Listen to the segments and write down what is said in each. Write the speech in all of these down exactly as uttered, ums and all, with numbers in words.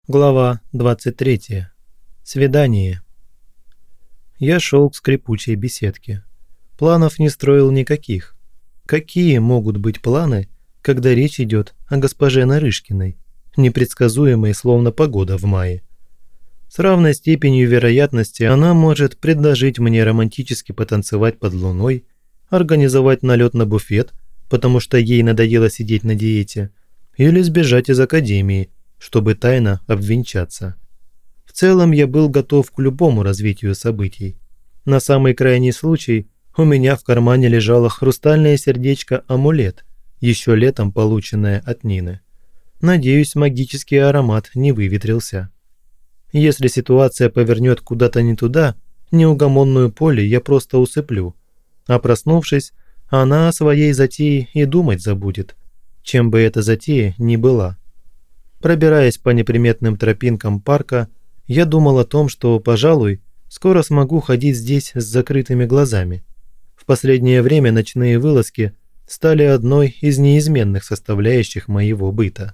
Глава двадцать третья. Свидание. Я шел к скрипучей беседке. Планов не строил никаких. Какие могут быть планы, когда речь идет о госпоже Нарышкиной, непредсказуемой, словно погода в мае? С равной степенью вероятности она может предложить мне романтически потанцевать под луной, организовать налет на буфет, потому что ей надоело сидеть на диете, или сбежать из академии, чтобы тайно обвенчаться. В целом я был готов к любому развитию событий. На самый крайний случай у меня в кармане лежало хрустальное сердечко-амулет, еще летом полученное от Нины. Надеюсь, магический аромат не выветрился. Если ситуация повернет куда-то не туда, неугомонную Полли я просто усыплю, а проснувшись, она о своей затее и думать забудет, чем бы эта затея ни была. Пробираясь по неприметным тропинкам парка, я думал о том, что, пожалуй, скоро смогу ходить здесь с закрытыми глазами. В последнее время ночные вылазки стали одной из неизменных составляющих моего быта.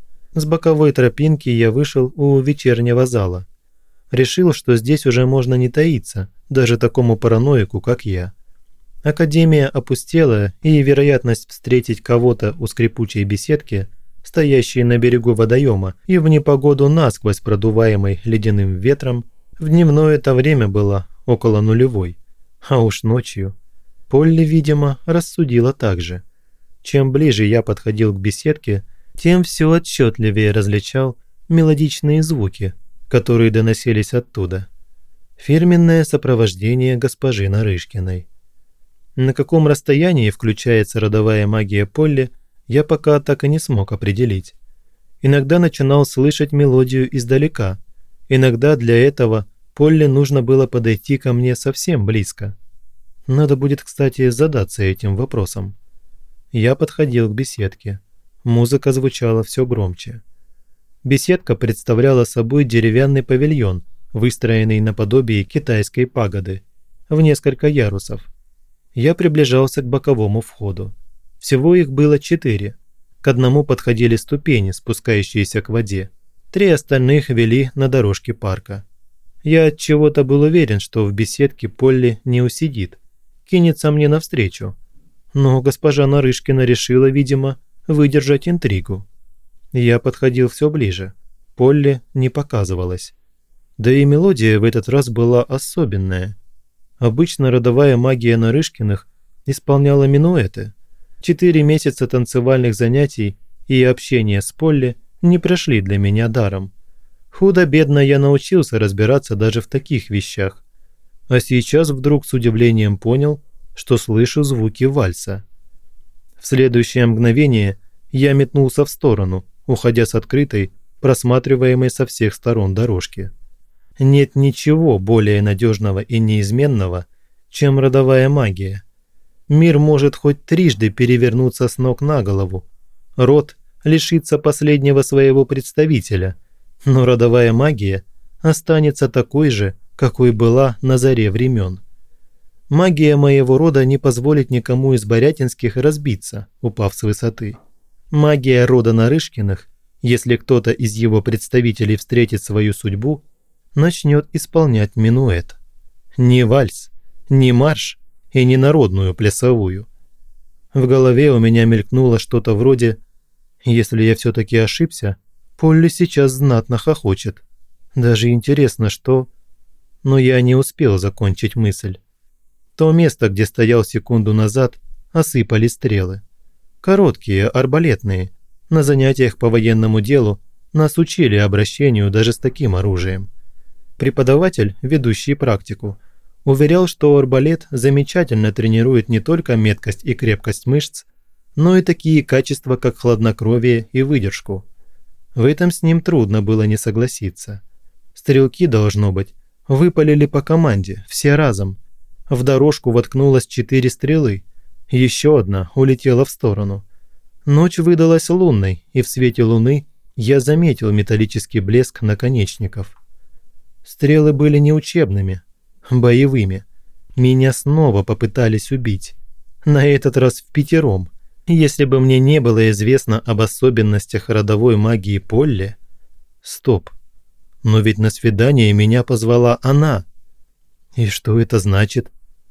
С боковой тропинки я вышел у вечернего зала. Решил, что здесь уже можно не таиться, даже такому параноику, как я. Академия опустела, и вероятность встретить кого-то у скрипучей беседки, стоящей на берегу водоема и в непогоду насквозь продуваемой ледяным ветром, в дневное это время была около нулевой. А уж ночью. Полли, видимо, рассудила так же. Чем ближе я подходил к беседке, тем все отчетливее различал мелодичные звуки, которые доносились оттуда. Фирменное сопровождение госпожи Нарышкиной. На каком расстоянии включается родовая магия Полли, я пока так и не смог определить. Иногда начинал слышать мелодию издалека, иногда для этого Полли нужно было подойти ко мне совсем близко. Надо будет, кстати, задаться этим вопросом. Я подходил к беседке. Музыка звучала все громче. Беседка представляла собой деревянный павильон, выстроенный наподобие китайской пагоды, в несколько ярусов. Я приближался к боковому входу. Всего их было четыре. К одному подходили ступени, спускающиеся к воде. Три остальных вели на дорожке парка. Я от чего-то был уверен, что в беседке Полли не усидит, кинется мне навстречу. Но госпожа Нарышкина решила, видимо, выдержать интригу. Я подходил все ближе. Полли не показывалась. Да и мелодия в этот раз была особенная. Обычно родовая магия Нарышкиных исполняла минуэты. Четыре месяца танцевальных занятий и общения с Полли не прошли для меня даром. Худо-бедно я научился разбираться даже в таких вещах. А сейчас вдруг с удивлением понял, что слышу звуки вальса. В следующее мгновение я метнулся в сторону, уходя с открытой, просматриваемой со всех сторон дорожки. Нет ничего более надежного и неизменного, чем родовая магия. Мир может хоть трижды перевернуться с ног на голову. Род лишится последнего своего представителя, но родовая магия останется такой же, какой была на заре времен. Магия моего рода не позволит никому из Борятинских разбиться, упав с высоты. Магия рода Нарышкиных, если кто-то из его представителей встретит свою судьбу, начнет исполнять минуэт. Не вальс, не марш и не народную плясовую. В голове у меня мелькнуло что-то вроде «Если я все-таки ошибся, Полли сейчас знатно хохочет. Даже интересно, что...» Но я не успел закончить мысль. То место, где стоял секунду назад, осыпали стрелы. Короткие, арбалетные. На занятиях по военному делу нас учили обращению даже с таким оружием. Преподаватель, ведущий практику, уверял, что арбалет замечательно тренирует не только меткость и крепкость мышц, но и такие качества, как хладнокровие и выдержку. В этом с ним трудно было не согласиться. Стрелки, должно быть, выпалили по команде, все разом. В дорожку воткнулось четыре стрелы, еще одна улетела в сторону. Ночь выдалась лунной, и в свете луны я заметил металлический блеск наконечников. Стрелы были не учебными, боевыми. Меня снова попытались убить. На этот раз впятером. Если бы мне не было известно об особенностях родовой магии Полли... Стоп. Но ведь на свидание меня позвала она. И что это значит?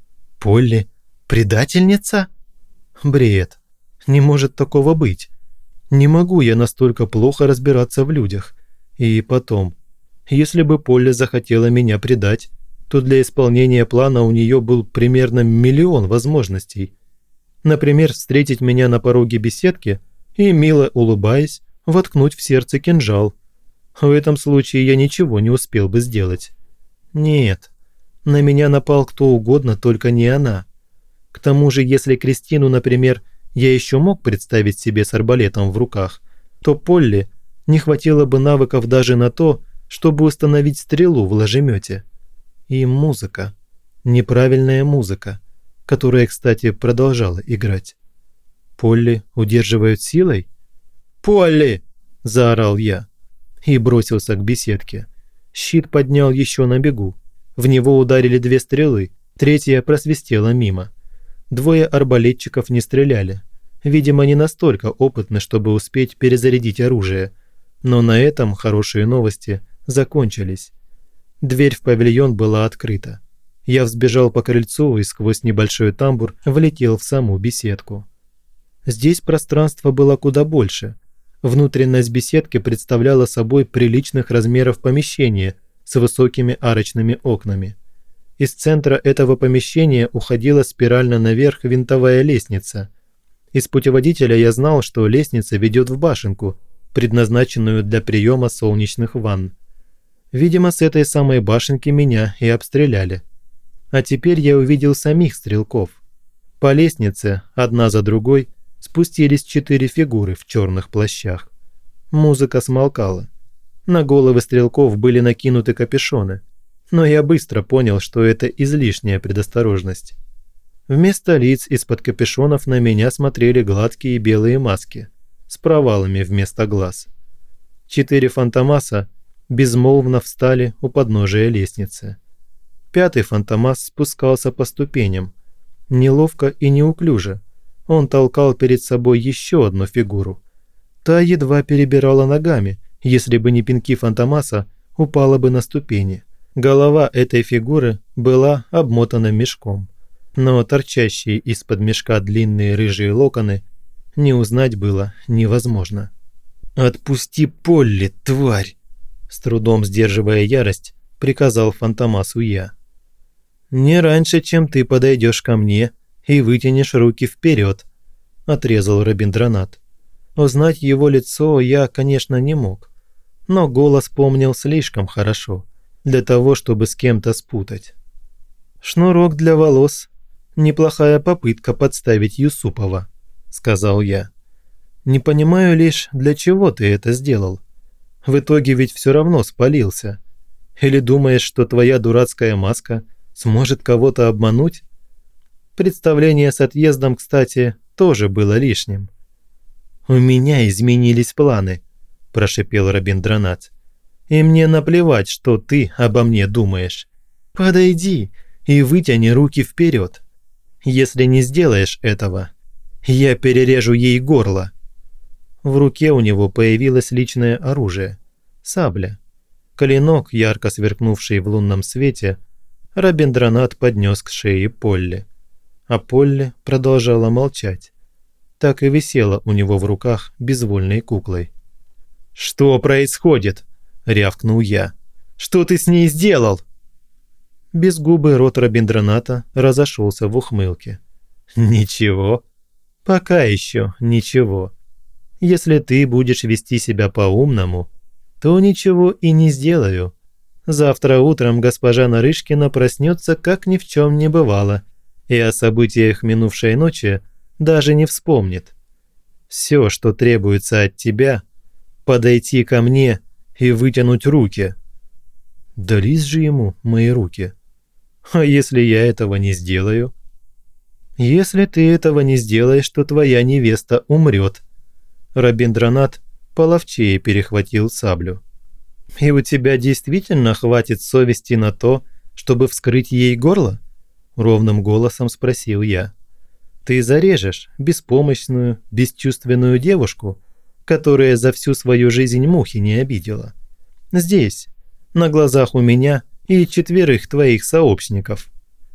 Полли предательница? Бред. Не может такого быть. Не могу я настолько плохо разбираться в людях. И потом, если бы Полли захотела меня предать, то для исполнения плана у нее был примерно миллион возможностей. Например, встретить меня на пороге беседки и, мило улыбаясь, воткнуть в сердце кинжал. В этом случае я ничего не успел бы сделать. Нет, на меня напал кто угодно, только не она. К тому же, если Кристину, например, я еще мог представить себе с арбалетом в руках, то Полли не хватило бы навыков даже на то, чтобы установить стрелу в ложемете. И музыка. Неправильная музыка, которая, кстати, продолжала играть. Полли удерживают силой? «Полли!» – заорал я и бросился к беседке. Щит поднял еще на бегу. В него ударили две стрелы, третья просвистела мимо. Двое арбалетчиков не стреляли. Видимо, не настолько опытны, чтобы успеть перезарядить оружие. Но на этом хорошие новости закончились. Дверь в павильон была открыта. Я взбежал по крыльцу и сквозь небольшой тамбур влетел в саму беседку. Здесь пространство было куда больше. Внутренность беседки представляла собой приличных размеров помещение с высокими арочными окнами. Из центра этого помещения уходила спирально наверх винтовая лестница. Из путеводителя я знал, что лестница ведет в башенку, предназначенную для приема солнечных ванн. Видимо, с этой самой башенки меня и обстреляли. А теперь я увидел самих стрелков. По лестнице, одна за другой, спустились четыре фигуры в черных плащах. Музыка смолкала. На головы стрелков были накинуты капюшоны. Но я быстро понял, что это излишняя предосторожность. Вместо лиц из-под капюшонов на меня смотрели гладкие белые маски с провалами вместо глаз. Четыре фантомаса безмолвно встали у подножия лестницы. Пятый фантомас спускался по ступеням. Неловко и неуклюже. Он толкал перед собой еще одну фигуру. Та едва перебирала ногами, если бы не пинки фантомаса, упала бы на ступени. Голова этой фигуры была обмотана мешком, но торчащие из-под мешка длинные рыжие локоны не узнать было невозможно. «Отпусти Полли, тварь!» С трудом сдерживая ярость, приказал фантомасу я. «Не раньше, чем ты подойдешь ко мне и вытянешь руки вперед», – отрезал Робиндранат. Узнать его лицо я, конечно, не мог, но голос помнил слишком хорошо для того, чтобы с кем-то спутать. «Шнурок для волос – неплохая попытка подставить Юсупова», – сказал я. «Не понимаю лишь, для чего ты это сделал. В итоге ведь все равно спалился. Или думаешь, что твоя дурацкая маска сможет кого-то обмануть? Представление с отъездом, кстати, тоже было лишним». «У меня изменились планы», – прошипел Робиндранат. «И мне наплевать, что ты обо мне думаешь. Подойди и вытяни руки вперед. Если не сделаешь этого, я перережу ей горло». В руке у него появилось личное оружие – сабля. Клинок, ярко сверкнувший в лунном свете, Робиндранат поднес к шее Полли. А Полли продолжала молчать. Так и висела у него в руках безвольной куклой. «Что происходит?» – рявкнул я. «Что ты с ней сделал?» Безгубый рот Робиндраната разошелся в ухмылке. «Ничего. Пока еще ничего. Если ты будешь вести себя по-умному, то ничего и не сделаю. Завтра утром госпожа Нарышкина проснется, как ни в чем не бывало, и о событиях минувшей ночи даже не вспомнит. Все, что требуется от тебя, подойти ко мне и вытянуть руки». Дались же ему мои руки. А если я этого не сделаю? Если ты этого не сделаешь, то твоя невеста умрет. Робиндранат половчее перехватил саблю. И у тебя действительно хватит совести на то, чтобы вскрыть ей горло? Ровным голосом спросил я. Ты зарежешь беспомощную, бесчувственную девушку, которая за всю свою жизнь мухи не обидела. Здесь, На глазах у меня и четверых твоих сообщников».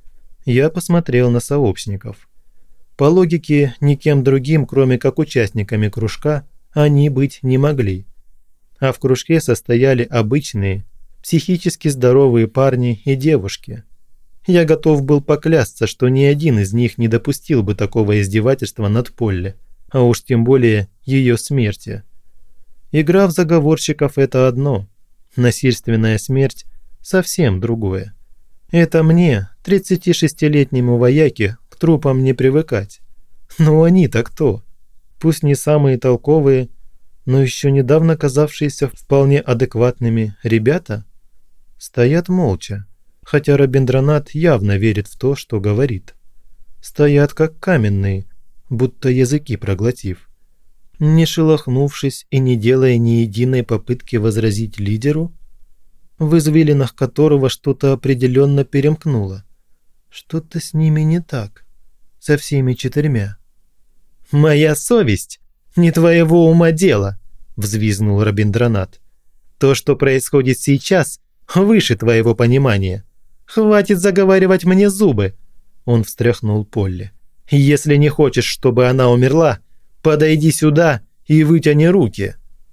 Я посмотрел на сообщников. По логике, никем другим, кроме как участниками кружка, они быть не могли. А в кружке состояли обычные, психически здоровые парни и девушки. Я готов был поклясться, что ни один из них не допустил бы такого издевательства над Полли, а уж тем более ее смерти. Игра в заговорщиков – это одно, насильственная смерть – совсем другое. Это мне, тридцатишестилетнему вояке, к трупам не привыкать. Но они-то кто? Пусть не самые толковые, но еще недавно казавшиеся вполне адекватными ребята? Стоят молча, хотя Робиндранат явно верит в то, что говорит. Стоят как каменные, будто языки проглотив. Не шелохнувшись и не делая ни единой попытки возразить лидеру, в извилинах которого что-то определенно перемкнуло. Что-то с ними не так, со всеми четырьмя. «Моя совесть не твоего ума дело», – взвизгнул Робиндранат. «То, что происходит сейчас, выше твоего понимания. Хватит заговаривать мне зубы», – он встряхнул Полли. «Если не хочешь, чтобы она умерла, подойди сюда и вытяни руки».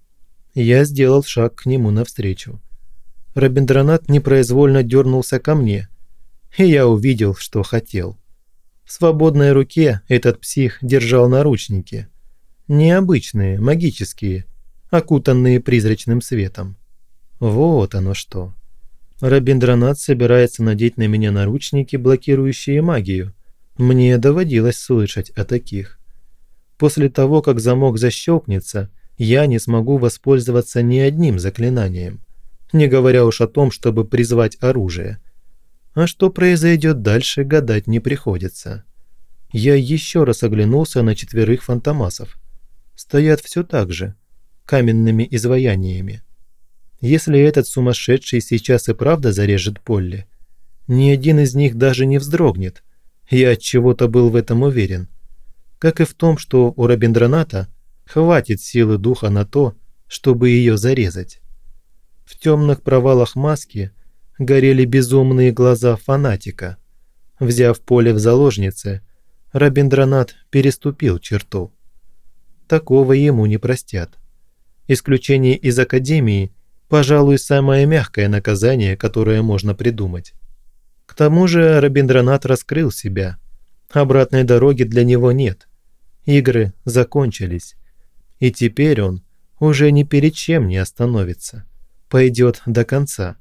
Я сделал шаг к нему навстречу. Робиндранат непроизвольно дернулся ко мне, и я увидел, что хотел. В свободной руке этот псих держал наручники. Необычные, магические, окутанные призрачным светом. Вот оно что. Робиндранат собирается надеть на меня наручники, блокирующие магию. Мне доводилось слышать о таких. После того, как замок защелкнется, я не смогу воспользоваться ни одним заклинанием, не говоря уж о том, чтобы призвать оружие. А что произойдет дальше, гадать не приходится. Я еще раз оглянулся на четверых фантомасов. Стоят все так же, каменными изваяниями. Если этот сумасшедший сейчас и правда зарежет Полли, ни один из них даже не вздрогнет. Я от чего-то был в этом уверен. Как и в том, что у Робиндраната хватит силы духа на то, чтобы ее зарезать. В темных провалах маски горели безумные глаза фанатика. Взяв Поле в заложницы, Робиндранат переступил черту. Такого ему не простят. Исключение из Академии – пожалуй, самое мягкое наказание, которое можно придумать. К тому же Робиндранат раскрыл себя. Обратной дороги для него нет. Игры закончились. И теперь он уже ни перед чем не остановится. Пойдет до конца.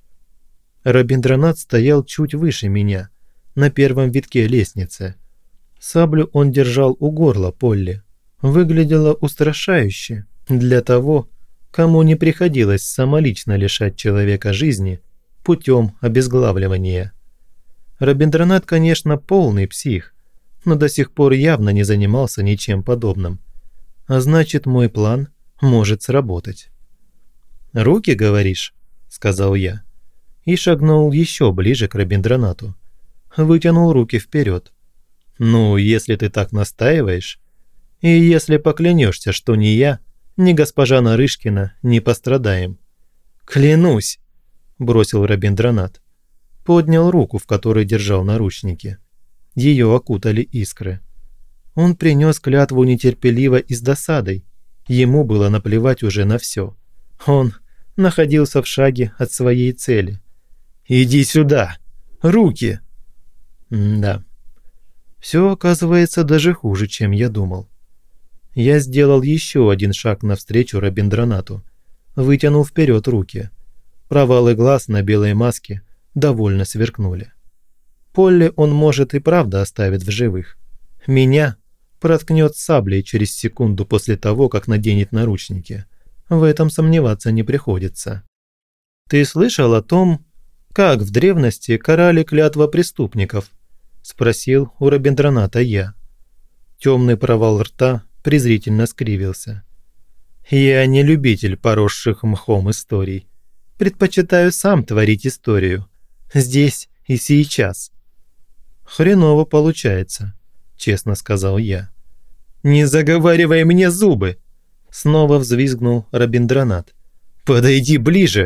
Робиндранат стоял чуть выше меня, на первом витке лестницы. Саблю он держал у горла Полли. Выглядело устрашающе для того, кому не приходилось самолично лишать человека жизни путем обезглавливания. Робиндранат, конечно, полный псих, но до сих пор явно не занимался ничем подобным. А значит, мой план может сработать. «Руки, говоришь?» – сказал я. И шагнул еще ближе к Робиндранату. Вытянул руки вперед. «Ну, если ты так настаиваешь, и если поклянешься, что ни я, ни госпожа Нарышкина не пострадаем». «Клянусь!» – бросил Робиндранат. Поднял руку, в которой держал наручники. Ее окутали искры. Он принес клятву нетерпеливо и с досадой. Ему было наплевать уже на все. Он находился в шаге от своей цели. «Иди сюда! Руки!» М-да. Все оказывается даже хуже, чем я думал. Я сделал еще один шаг навстречу Робиндранату. Вытянул вперед руки. Провалы глаз на белой маске довольно сверкнули. Полли он, может, и правда оставит в живых. Меня проткнет саблей через секунду после того, как наденет наручники. В этом сомневаться не приходится. «Ты слышал о том, как в древности карали клятва преступников?» – спросил у Робиндраната я. Темный провал рта презрительно скривился. «Я не любитель поросших мхом историй. Предпочитаю сам творить историю. Здесь и сейчас». «Хреново получается», – честно сказал я. «Не заговаривай мне зубы!» – снова взвизгнул Робиндранат. «Подойди ближе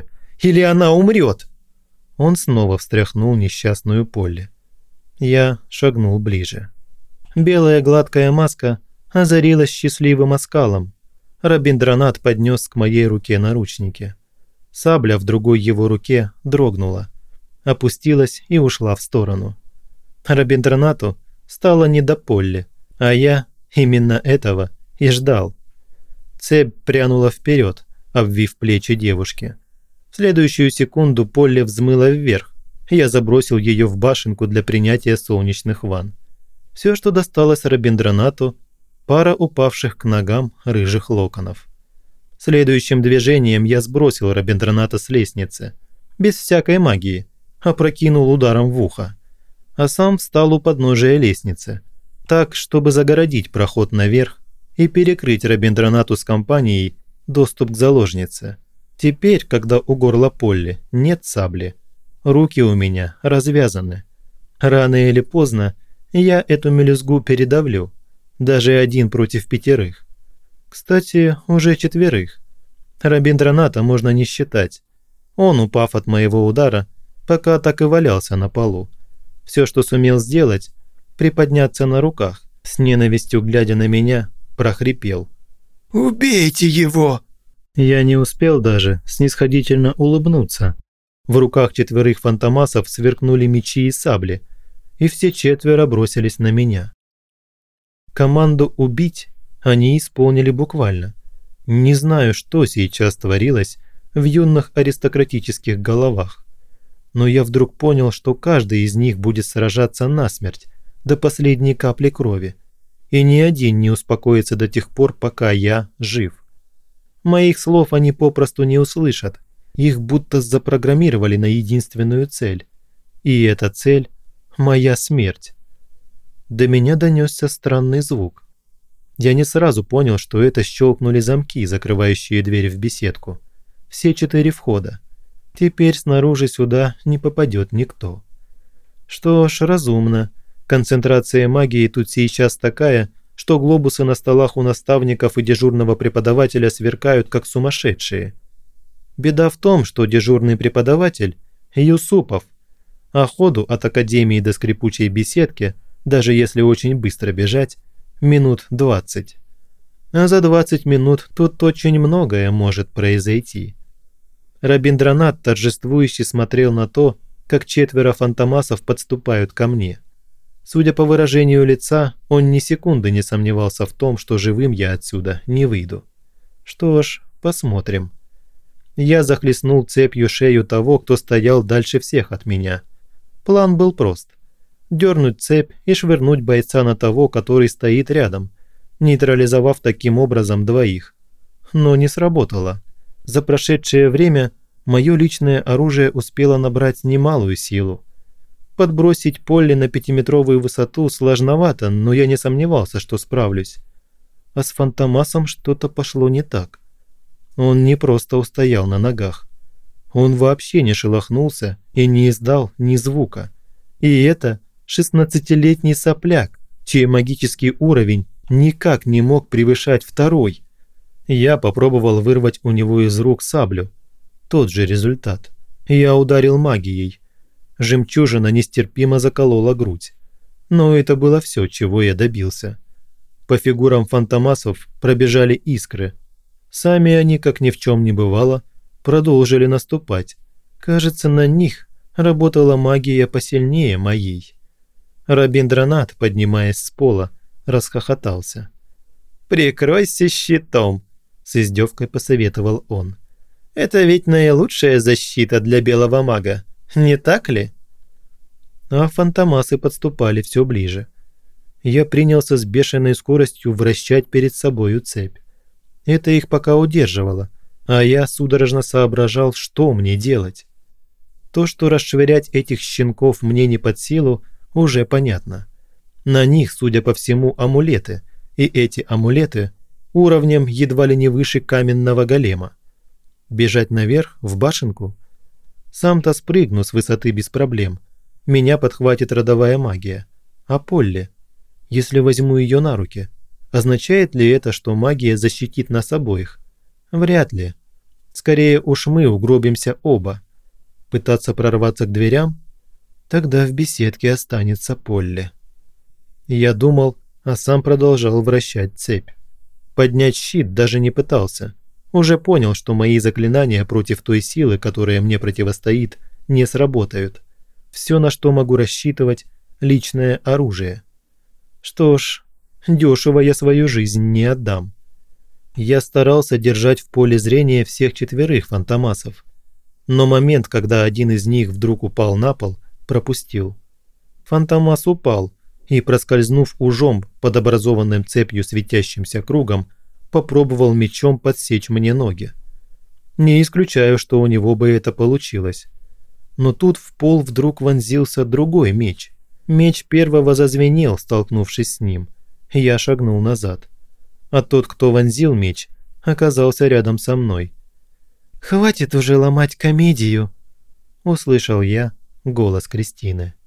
или она умрет!» Он снова встряхнул несчастную Полли. Я шагнул ближе. Белая гладкая маска озарилась счастливым оскалом. Рабиндранат поднес к моей руке наручники. Сабля в другой его руке дрогнула, опустилась и ушла в сторону. Рабиндранату стало не до Полли, а я именно этого и ждал. Цепь прянула вперед, обвив плечи девушки. В следующую секунду Полли взмыла вверх. Я забросил ее в башенку для принятия солнечных ванн. Все, что досталось Рабиндранату, пара упавших к ногам рыжих локонов. Следующим движением я сбросил Рабиндраната с лестницы, без всякой магии, опрокинул ударом в ухо, а сам встал у подножия лестницы, так, чтобы загородить проход наверх и перекрыть Рабиндранату с компанией доступ к заложнице. Теперь, когда у горла Полли нет сабли, руки у меня развязаны. Рано или поздно я эту мелюзгу передавлю, даже один против пятерых. Кстати, уже четверых. Рабиндраната можно не считать. Он, упав от моего удара, пока так и валялся на полу. Все, что сумел сделать, приподняться на руках, с ненавистью глядя на меня, прохрипел: «Убейте его!» Я не успел даже снисходительно улыбнуться. В руках четверых фантомасов сверкнули мечи и сабли, и все четверо бросились на меня. Команду «убить» они исполнили буквально. Не знаю, что сейчас творилось в юных аристократических головах, но я вдруг понял, что каждый из них будет сражаться насмерть до последней капли крови, и ни один не успокоится до тех пор, пока я жив. Моих слов они попросту не услышат, их будто запрограммировали на единственную цель, и эта цель – моя смерть. До меня донесся странный звук. Я не сразу понял, что это щелкнули замки, закрывающие дверь в беседку. Все четыре входа. Теперь снаружи сюда не попадет никто. Что ж, разумно. Концентрация магии тут сейчас такая, что глобусы на столах у наставников и дежурного преподавателя сверкают как сумасшедшие. Беда в том, что дежурный преподаватель – Юсупов, а ходу от академии до скрипучей беседки, даже если очень быстро бежать, минут двадцать. А за двадцать минут тут очень многое может произойти. Рабиндранат торжествующе смотрел на то, как четверо фантомасов подступают ко мне. Судя по выражению лица, он ни секунды не сомневался в том, что живым я отсюда не выйду. Что ж, посмотрим. Я захлестнул цепью шею того, кто стоял дальше всех от меня. План был прост. Дернуть цепь и швырнуть бойца на того, который стоит рядом, нейтрализовав таким образом двоих. Но не сработало. За прошедшее время мое личное оружие успело набрать немалую силу. Подбросить Полли на пятиметровую высоту сложновато, но я не сомневался, что справлюсь. А с фантомасом что-то пошло не так. Он не просто устоял на ногах. Он вообще не шелохнулся и не издал ни звука. И это шестнадцатилетний сопляк, чей магический уровень никак не мог превышать второй. Я попробовал вырвать у него из рук саблю. Тот же результат. Я ударил магией. Жемчужина нестерпимо заколола грудь. Но это было все, чего я добился. По фигурам фантомасов пробежали искры. Сами они, как ни в чем не бывало, продолжили наступать. Кажется, на них работала магия посильнее моей. Рабиндранат, поднимаясь с пола, расхохотался. «Прикройся щитом», – с издевкой посоветовал он. «Это ведь наилучшая защита для белого мага, не так ли?» А фантомасы подступали все ближе. Я принялся с бешеной скоростью вращать перед собою цепь. Это их пока удерживало, а я судорожно соображал, что мне делать. То, что расшвырять этих щенков мне не под силу, уже понятно. На них, судя по всему, амулеты, и эти амулеты уровнем едва ли не выше каменного голема. Бежать наверх, в башенку? Сам-то спрыгну с высоты без проблем. Меня подхватит родовая магия. А Полли? Если возьму ее на руки, означает ли это, что магия защитит нас обоих? Вряд ли. Скорее уж мы угробимся оба. Пытаться прорваться к дверям? Тогда в беседке останется Полли. Я думал, а сам продолжал вращать цепь. Поднять щит даже не пытался. Уже понял, что мои заклинания против той силы, которая мне противостоит, не сработают. Все, на что могу рассчитывать – личное оружие. Что ж, дешево я свою жизнь не отдам. Я старался держать в поле зрения всех четверых фантомасов. Но момент, когда один из них вдруг упал на пол, пропустил. Фантомас упал и, проскользнув ужом под образованным цепью светящимся кругом, попробовал мечом подсечь мне ноги. Не исключаю, что у него бы это получилось. Но тут в пол вдруг вонзился другой меч. Меч первого зазвенел, столкнувшись с ним. Я шагнул назад. А тот, кто вонзил меч, оказался рядом со мной. «Хватит уже ломать комедию!» – услышал я голос Кристины.